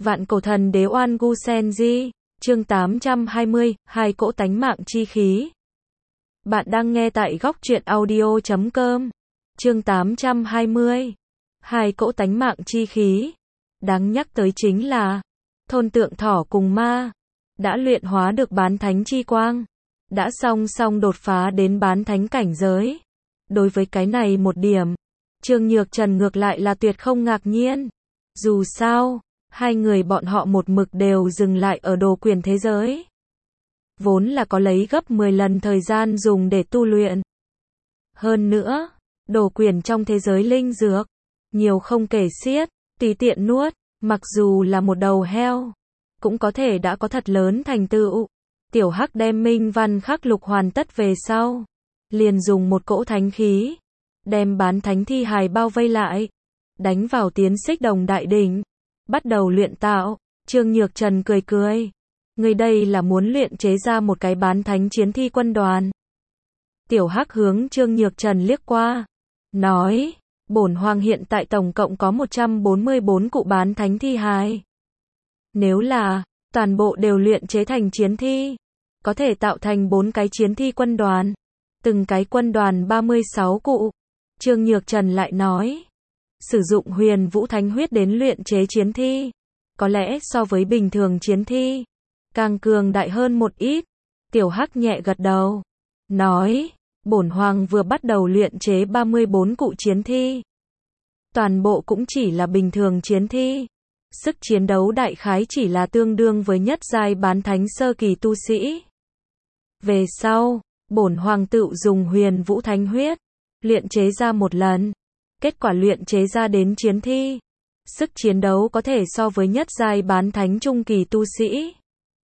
Vạn cổ thần đế oan gu sen di, chương 820, hai cỗ tánh mạng chi khí. Bạn đang nghe tại góc truyện audio.com. Chương 820, hai cỗ tánh mạng chi khí. Đáng nhắc tới chính là, thôn tượng thỏ cùng ma, đã luyện hóa được bán thánh chi quang, đã song song đột phá đến bán thánh cảnh giới. Đối với cái này một điểm, Trương Nhược Trần ngược lại là tuyệt không ngạc nhiên. Dù sao, hai người bọn họ một mực đều dừng lại ở đồ quyền thế giới. Vốn là có lấy gấp 10 lần thời gian dùng để tu luyện. Hơn nữa, đồ quyền trong thế giới linh dược, nhiều không kể xiết, tùy tiện nuốt, mặc dù là một đầu heo, cũng có thể đã có thật lớn thành tựu. Tiểu Hắc đem minh văn khắc lục hoàn tất về sau, liền dùng một cỗ thánh khí, đem bán thánh thi hài bao vây lại, đánh vào Tiến Xích Đồng đại đỉnh, bắt đầu luyện tạo. Trương Nhược Trần cười cười, người đây là muốn luyện chế ra một cái bán thánh chiến thi quân đoàn. Tiểu Hắc hướng Trương Nhược Trần liếc qua, nói, bổn hoàng hiện tại tổng cộng có 144 cụ bán thánh thi hài. Nếu là toàn bộ đều luyện chế thành chiến thi, có thể tạo thành 4 cái chiến thi quân đoàn, từng cái quân đoàn 36 cụ. Trương Nhược Trần lại nói, sử dụng huyền vũ thánh huyết đến luyện chế chiến thi, có lẽ so với bình thường chiến thi, càng cường đại hơn một ít. Tiểu Hắc nhẹ gật đầu, nói, bổn hoàng vừa bắt đầu luyện chế 34 cụ chiến thi. Toàn bộ cũng chỉ là bình thường chiến thi. Sức chiến đấu đại khái chỉ là tương đương với nhất giai bán thánh sơ kỳ tu sĩ. Về sau, bổn hoàng tự dùng huyền vũ thánh huyết, luyện chế ra một lần. Kết quả luyện chế ra đến chiến thi, sức chiến đấu có thể so với nhất giai bán thánh trung kỳ tu sĩ.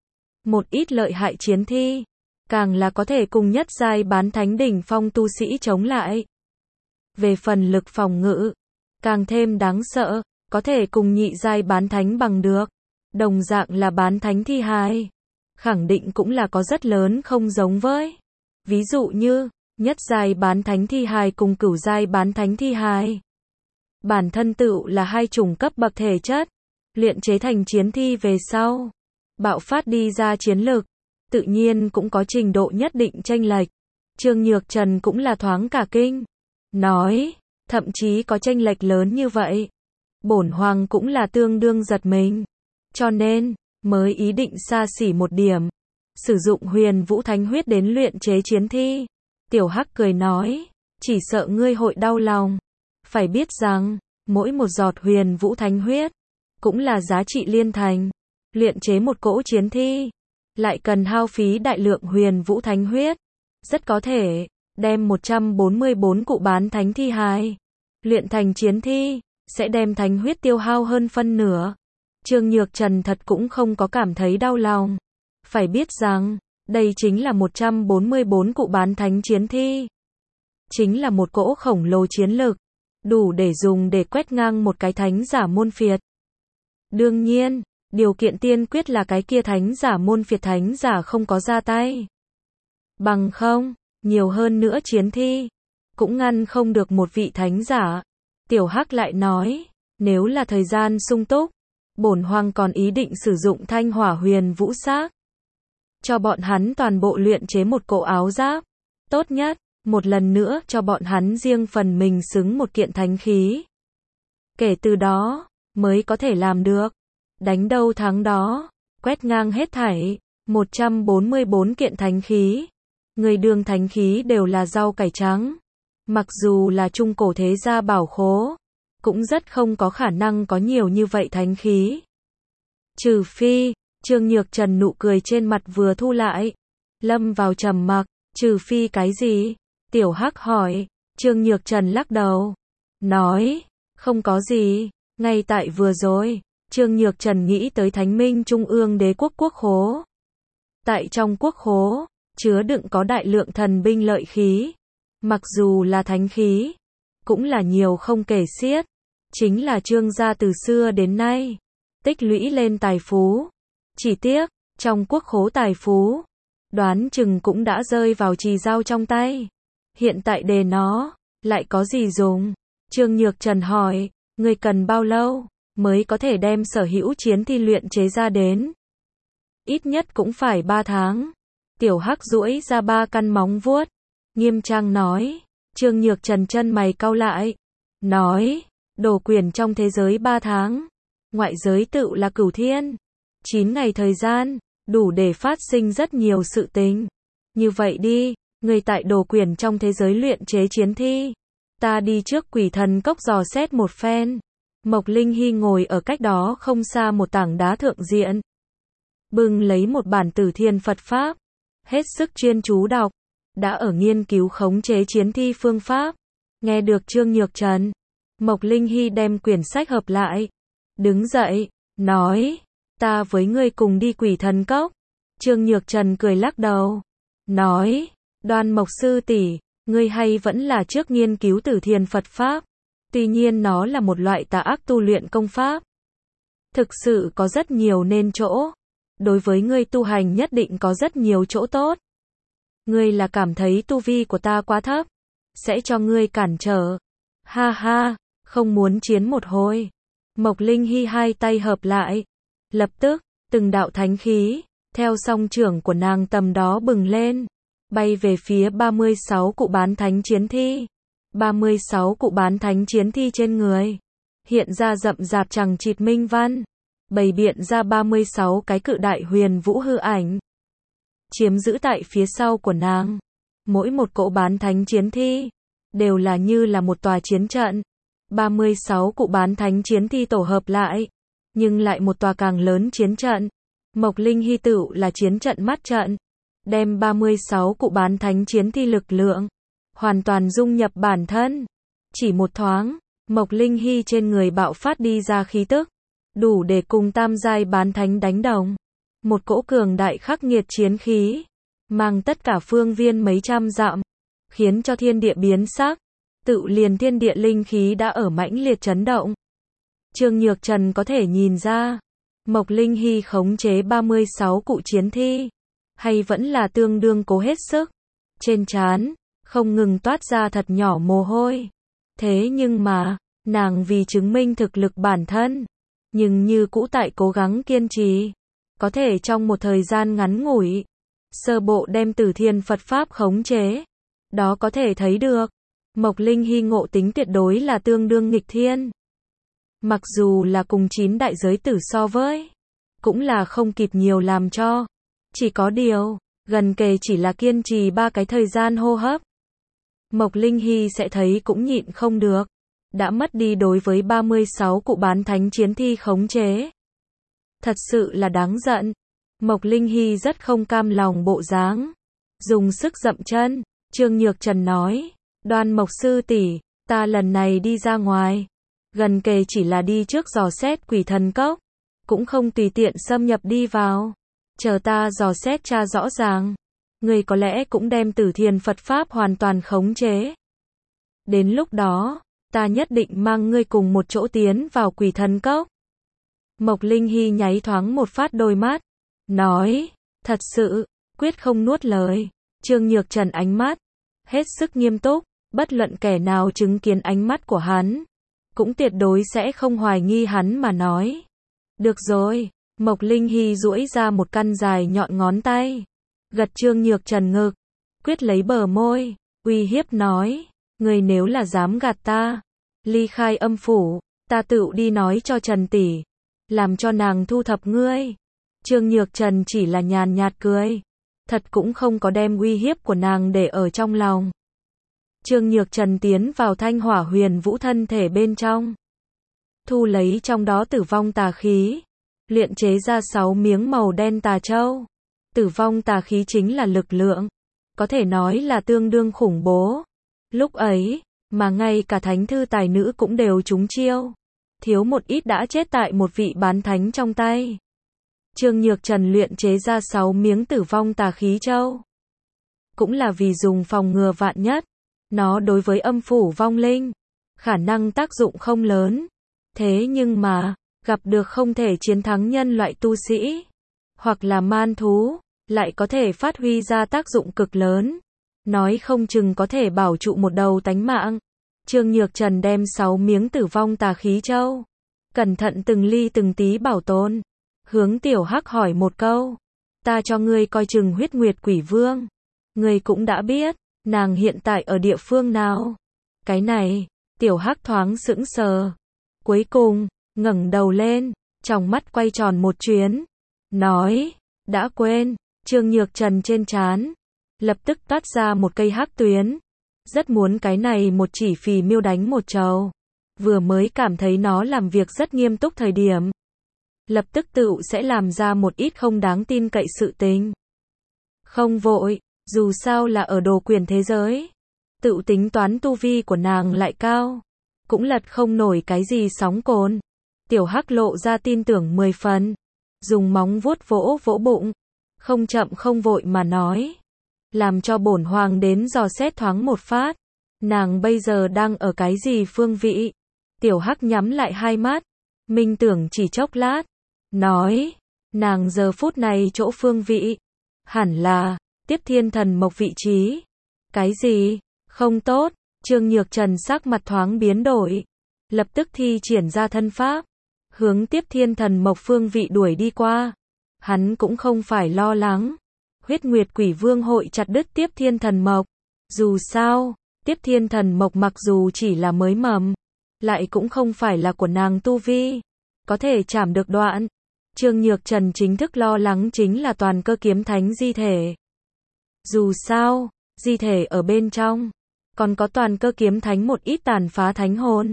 Một ít lợi hại chiến thi, càng là có thể cùng nhất giai bán thánh đỉnh phong tu sĩ chống lại. Về phần lực phòng ngự, càng thêm đáng sợ, có thể cùng nhị giai bán thánh bằng được. Đồng dạng là bán thánh thi hài, khẳng định cũng là có rất lớn không giống với. Ví dụ như, nhất giai bán thánh thi hài cùng cửu giai bán thánh thi hài, bản thân tựu là hai chủng cấp bậc thể chất, luyện chế thành chiến thi về sau, bạo phát đi ra chiến lực, tự nhiên cũng có trình độ nhất định chênh lệch. Trương Nhược Trần cũng là thoáng cả kinh, nói, thậm chí có chênh lệch lớn như vậy. Bổn hoàng cũng là tương đương giật mình, cho nên mới ý định xa xỉ một điểm, sử dụng huyền vũ thánh huyết đến luyện chế chiến thi. Tiểu Hắc cười nói, chỉ sợ ngươi hội đau lòng. Phải biết rằng, mỗi một giọt huyền vũ thánh huyết, cũng là giá trị liên thành. Luyện chế một cỗ chiến thi, lại cần hao phí đại lượng huyền vũ thánh huyết. Rất có thể, đem 144 cụ bán thánh thi hài, luyện thành chiến thi, sẽ đem thánh huyết tiêu hao hơn phân nửa. Trương Nhược Trần thật cũng không có cảm thấy đau lòng. Phải biết rằng, đây chính là 144 cụ bán thánh chiến thi. Chính là một cỗ khổng lồ chiến lực, đủ để dùng để quét ngang một cái thánh giả môn phiệt. Đương nhiên, điều kiện tiên quyết là cái kia thánh giả môn phiệt thánh giả không có ra tay. Bằng không, nhiều hơn nữa chiến thi, cũng ngăn không được một vị thánh giả. Tiểu Hắc lại nói, nếu là thời gian sung túc, bổn hoàng còn ý định sử dụng thanh hỏa huyền vũ xác, cho bọn hắn toàn bộ luyện chế một cỗ áo giáp. Tốt nhất, một lần nữa cho bọn hắn riêng phần mình xứng một kiện thánh khí. Kể từ đó, mới có thể làm được. Đánh đâu thắng đó, quét ngang hết thảy, 144 kiện thánh khí. Người đường thánh khí đều là rau cải trắng. Mặc dù là trung cổ thế gia bảo khố, cũng rất không có khả năng có nhiều như vậy thánh khí. Trừ phi, Trương Nhược Trần nụ cười trên mặt vừa thu lại, lâm vào trầm mặc. Trừ phi cái gì? Tiểu Hắc hỏi. Trương Nhược Trần lắc đầu, nói, không có gì. Ngay tại vừa rồi, Trương Nhược Trần nghĩ tới Thánh Minh Trung ương Đế quốc quốc khố. Tại trong quốc khố, chứa đựng có đại lượng thần binh lợi khí. Mặc dù là thánh khí, cũng là nhiều không kể xiết. Chính là Trương gia từ xưa đến nay, tích lũy lên tài phú. Chỉ tiếc, trong quốc khố tài phú, đoán chừng cũng đã rơi vào Trì Dao trong tay. Hiện tại đề nó, lại có gì dùng? Trương Nhược Trần hỏi, ngươi cần bao lâu? mới có thể đem sở hữu chiến thi luyện chế ra đến. Ít nhất cũng phải 3 tháng. Tiểu Hắc duỗi ra 3 căn móng vuốt, nghiêm trang nói. Trương Nhược Trần chân mày cau lại, nói, đồ quyển trong thế giới 3 tháng, ngoại giới tựu là cửu thiên. 9 ngày thời gian, đủ để phát sinh rất nhiều sự tình. Như vậy đi, người tại đồ quyển trong thế giới luyện chế chiến thi. Ta đi trước Quỷ Thần Cốc dò xét một phen. Mộc Linh Hy ngồi ở cách đó không xa một tảng đá thượng diện. Bưng lấy một bản Tử Thiên Phật Pháp. Hết sức chuyên chú đọc. Đã ở nghiên cứu khống chế chiến thi phương pháp. Nghe được Trương Nhược Trần, Mộc Linh Hy đem quyển sách hợp lại. Đứng dậy, nói, ta với ngươi cùng đi Quỷ Thần Cốc. Trương Nhược Trần cười lắc đầu, nói, Đoan Mộc sư tỷ, ngươi hay vẫn là trước nghiên cứu Tử Thiên Phật Pháp. Tuy nhiên nó là một loại tà ác tu luyện công pháp. Thực sự có rất nhiều nên chỗ. Đối với ngươi tu hành nhất định có rất nhiều chỗ tốt. Ngươi là cảm thấy tu vi của ta quá thấp, sẽ cho ngươi cản trở. Ha ha, không muốn chiến một hồi. Mộc Linh Hy hai tay hợp lại. Lập tức, từng đạo thánh khí, theo song trưởng của nàng tầm đó bừng lên, bay về phía 36 cụ bán thánh chiến thi. 36 cụ bán thánh chiến thi trên người, hiện ra rậm rạp chằng chịt minh văn, bày biện ra 36 cái cự đại huyền vũ hư ảnh. Chiếm giữ tại phía sau của nàng. Mỗi một cỗ bán thánh chiến thi, đều là như là một tòa chiến trận. 36 cụ bán thánh chiến thi tổ hợp lại, nhưng lại một tòa càng lớn chiến trận. Mộc Linh Hy tựu là chiến trận mắt trận, đem 36 cụ bán thánh chiến thi lực lượng, hoàn toàn dung nhập bản thân. Chỉ một thoáng, Mộc Linh Hy trên người bạo phát đi ra khí tức, đủ để cùng tam giai bán thánh đánh đồng. Một cỗ cường đại khắc nghiệt chiến khí, mang tất cả phương viên mấy trăm dặm, khiến cho thiên địa biến sắc, tự liền thiên địa linh khí đã ở mãnh liệt chấn động. Trương Nhược Trần có thể nhìn ra, Mộc Linh Hy khống chế 36 cụ chiến thi, hay vẫn là tương đương cố hết sức. Trên trán, không ngừng toát ra thật nhỏ mồ hôi. Thế nhưng mà, nàng vì chứng minh thực lực bản thân, nhưng như cũ tại cố gắng kiên trì. Có thể trong một thời gian ngắn ngủi, sơ bộ đem Tử Thiên Phật Pháp khống chế. Đó có thể thấy được, Mộc Linh Hy ngộ tính tuyệt đối là tương đương nghịch thiên. Mặc dù là cùng 9 đại giới tử so với, cũng là không kịp nhiều làm cho. Chỉ có điều, gần kề chỉ là kiên trì 3 cái thời gian hô hấp. Mộc Linh Hy sẽ thấy cũng nhịn không được. Đã mất đi đối với 36 cụ bán thánh chiến thi khống chế. Thật sự là đáng giận. Mộc Linh Hy rất không cam lòng bộ dáng. Dùng sức dậm chân. Trương Nhược Trần nói. Đoan Mộc sư tỷ, ta lần này đi ra ngoài. Gần kề chỉ là đi trước dò xét Quỷ Thần Cốc. Cũng không tùy tiện xâm nhập đi vào. Chờ ta dò xét tra rõ ràng. Người có lẽ cũng đem Tử Thiên Phật Pháp hoàn toàn khống chế. Đến lúc đó, ta nhất định mang ngươi cùng một chỗ tiến vào Quỷ Thần Cốc. Mộc Linh Hy nháy thoáng một phát đôi mắt, nói, thật sự, quyết không nuốt lời. Trương Nhược Trần ánh mắt, hết sức nghiêm túc, bất luận kẻ nào chứng kiến ánh mắt của hắn, cũng tuyệt đối sẽ không hoài nghi hắn mà nói. Được rồi, Mộc Linh Hy duỗi ra một căn dài nhọn ngón tay, gật Trương Nhược Trần ngực, quyết lấy bờ môi, uy hiếp nói, người nếu là dám gạt ta, ly khai âm phủ, ta tự đi nói cho Trần tỷ, làm cho nàng thu thập ngươi. Trương Nhược Trần chỉ là nhàn nhạt cười, thật cũng không có đem uy hiếp của nàng để ở trong lòng. Trương Nhược Trần tiến vào Thanh Hỏa Huyền Vũ thân thể bên trong, thu lấy trong đó tử vong tà khí, luyện chế ra 6 miếng màu đen tà châu. Tử vong tà khí chính là lực lượng, có thể nói là tương đương khủng bố. Lúc ấy, mà ngay cả thánh thư tài nữ cũng đều trúng chiêu, thiếu một ít đã chết tại một vị bán thánh trong tay. Trương Nhược Trần luyện chế ra 6 miếng tử vong tà khí châu, cũng là vì dùng phòng ngừa vạn nhất. Nó đối với âm phủ vong linh, khả năng tác dụng không lớn. Thế nhưng mà, gặp được không thể chiến thắng nhân loại tu sĩ, hoặc là man thú, lại có thể phát huy ra tác dụng cực lớn. Nói không chừng có thể bảo trụ một đầu tánh mạng. Trương Nhược Trần đem 6 miếng tử vong tà khí châu, cẩn thận từng ly từng tí bảo tồn. Hướng Tiểu Hắc hỏi một câu, ta cho ngươi coi chừng Huyết Nguyệt Quỷ Vương. Ngươi cũng đã biết, nàng hiện tại ở địa phương nào. Cái này, Tiểu Hắc thoáng sững sờ. Cuối cùng, ngẩng đầu lên, trong mắt quay tròn một chuyến. Nói, đã quên, Trương Nhược Trần trên trán lập tức toát ra một cây hắc tuyến. Rất muốn cái này một chỉ phì miêu đánh một trầu. Vừa mới cảm thấy nó làm việc rất nghiêm túc thời điểm. Lập tức tựu sẽ làm ra một ít không đáng tin cậy sự tình. Không vội, dù sao là ở đồ quyền thế giới. Tựu tính toán tu vi của nàng lại cao. Cũng lật không nổi cái gì sóng cồn. Tiểu Hắc lộ ra tin tưởng 10 phần. Dùng móng vuốt vỗ vỗ bụng. Không chậm không vội mà nói. Làm cho bổn hoàng đến dò xét thoáng một phát. Nàng bây giờ đang ở cái gì phương vị? Tiểu Hắc nhắm lại hai mắt. Minh tưởng chỉ chốc lát. Nói. Nàng giờ phút này chỗ phương vị. Hẳn là. Tiếp Thiên Thần Mộc vị trí. Cái gì? Không tốt. Trương Nhược Trần sắc mặt thoáng biến đổi. Lập tức thi triển ra thân pháp. Hướng Tiếp Thiên Thần Mộc phương vị đuổi đi qua. Hắn cũng không phải lo lắng. Huyết Nguyệt Quỷ Vương hội chặt đứt Tiếp Thiên Thần Mộc. Dù sao, Tiếp Thiên Thần Mộc mặc dù chỉ là mới mầm, lại cũng không phải là của nàng tu vi. Có thể chảm được đoạn. Trương Nhược Trần chính thức lo lắng chính là toàn cơ kiếm thánh di thể. Dù sao, di thể ở bên trong. Còn có toàn cơ kiếm thánh một ít tàn phá thánh hồn.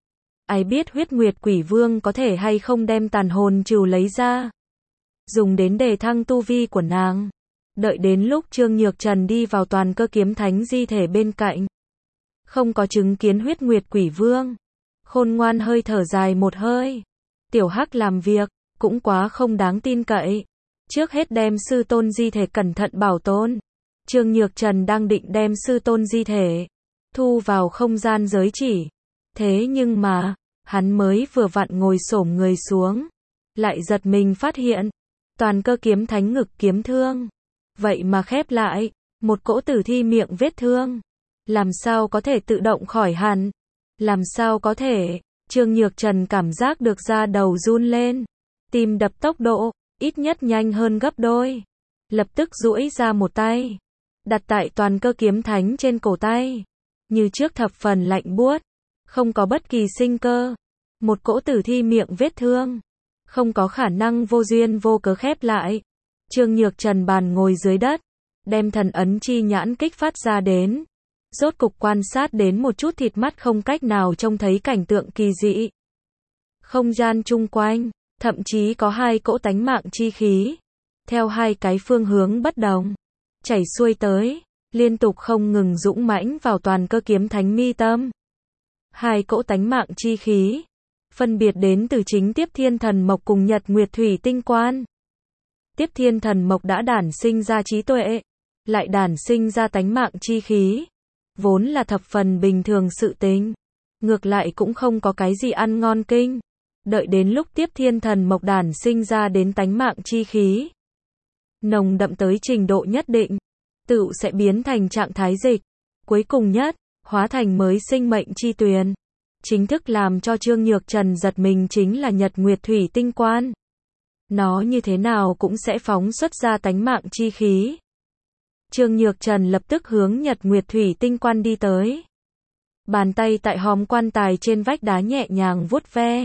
Ai biết Huyết Nguyệt Quỷ Vương có thể hay không đem tàn hồn trừ lấy ra. Dùng đến đề thăng tu vi của nàng. Đợi đến lúc Trương Nhược Trần đi vào toàn cơ kiếm thánh di thể bên cạnh. Không có chứng kiến Huyết Nguyệt Quỷ Vương. Khôn ngoan hơi thở dài một hơi. Tiểu Hắc làm việc, cũng quá không đáng tin cậy. Trước hết đem sư tôn di thể cẩn thận bảo tồn. Trương Nhược Trần đang định đem sư tôn di thể thu vào không gian giới chỉ. Thế nhưng mà, hắn mới vừa vặn ngồi xổm người xuống. Lại giật mình phát hiện. Toàn cơ kiếm thánh ngực kiếm thương. Vậy mà khép lại. Một cỗ tử thi miệng vết thương. Làm sao có thể tự động khỏi hẳn? Làm sao có thể? Trương Nhược Trần cảm giác được da đầu run lên. Tim đập tốc độ, ít nhất nhanh hơn gấp đôi. Lập tức duỗi ra một tay. Đặt tại toàn cơ kiếm thánh trên cổ tay. Như trước thập phần lạnh buốt. Không có bất kỳ sinh cơ. Một cỗ tử thi miệng vết thương. Không có khả năng vô duyên vô cớ khép lại. Trương Nhược Trần bàn ngồi dưới đất. Đem thần ấn chi nhãn kích phát ra đến. Rốt cục quan sát đến một chút thịt mắt không cách nào trông thấy cảnh tượng kỳ dị. Không gian chung quanh, thậm chí có hai cỗ tánh mạng chi khí. Theo hai cái phương hướng bất đồng. Chảy xuôi tới, liên tục không ngừng dũng mãnh vào toàn cơ kiếm thánh mi tâm. Hai cỗ tánh mạng chi khí. Phân biệt đến từ chính Tiếp Thiên Thần Mộc cùng Nhật Nguyệt Thủy Tinh Quan. Tiếp Thiên Thần Mộc đã đản sinh ra trí tuệ. Lại đản sinh ra tánh mạng chi khí. Vốn là thập phần bình thường sự tình. Ngược lại cũng không có cái gì ăn ngon kinh. Đợi đến lúc Tiếp Thiên Thần Mộc đản sinh ra đến tánh mạng chi khí. Nồng đậm tới trình độ nhất định. Tựu sẽ biến thành trạng thái dịch. Cuối cùng nhất, hóa thành mới sinh mệnh chi tuyền. Chính thức làm cho Trương Nhược Trần giật mình chính là Nhật Nguyệt Thủy Tinh Quan. Nó như thế nào cũng sẽ phóng xuất ra tánh mạng chi khí. Trương Nhược Trần lập tức hướng Nhật Nguyệt Thủy Tinh Quan đi tới. Bàn tay tại hòm quan tài trên vách đá nhẹ nhàng vuốt ve.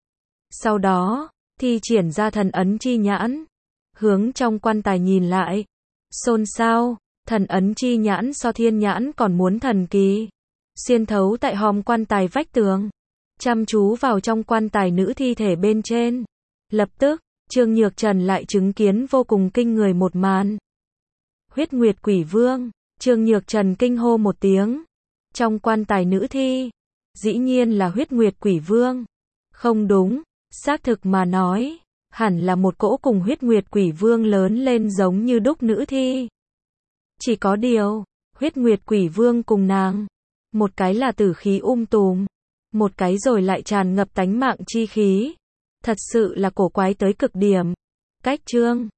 Sau đó, thi triển ra thần ấn chi nhãn. Hướng trong quan tài nhìn lại. Xôn xao, thần ấn chi nhãn so thiên nhãn còn muốn thần kỳ. Xuyên thấu tại hòm quan tài vách tường. Chăm chú vào trong quan tài nữ thi thể bên trên. Lập tức, Trương Nhược Trần lại chứng kiến vô cùng kinh người một màn. Huyết Nguyệt Quỷ Vương. Trương Nhược Trần kinh hô một tiếng. Trong quan tài nữ thi. Dĩ nhiên là Huyết Nguyệt Quỷ Vương. Không đúng. Xác thực mà nói. Hẳn là một cỗ cùng Huyết Nguyệt Quỷ Vương lớn lên giống như đúc nữ thi. Chỉ có điều. Huyết Nguyệt Quỷ Vương cùng nàng. Một cái là tử khí tùm. Một cái rồi lại tràn ngập tánh mạng chi khí. Thật sự là cổ quái tới cực điểm. Cách Trương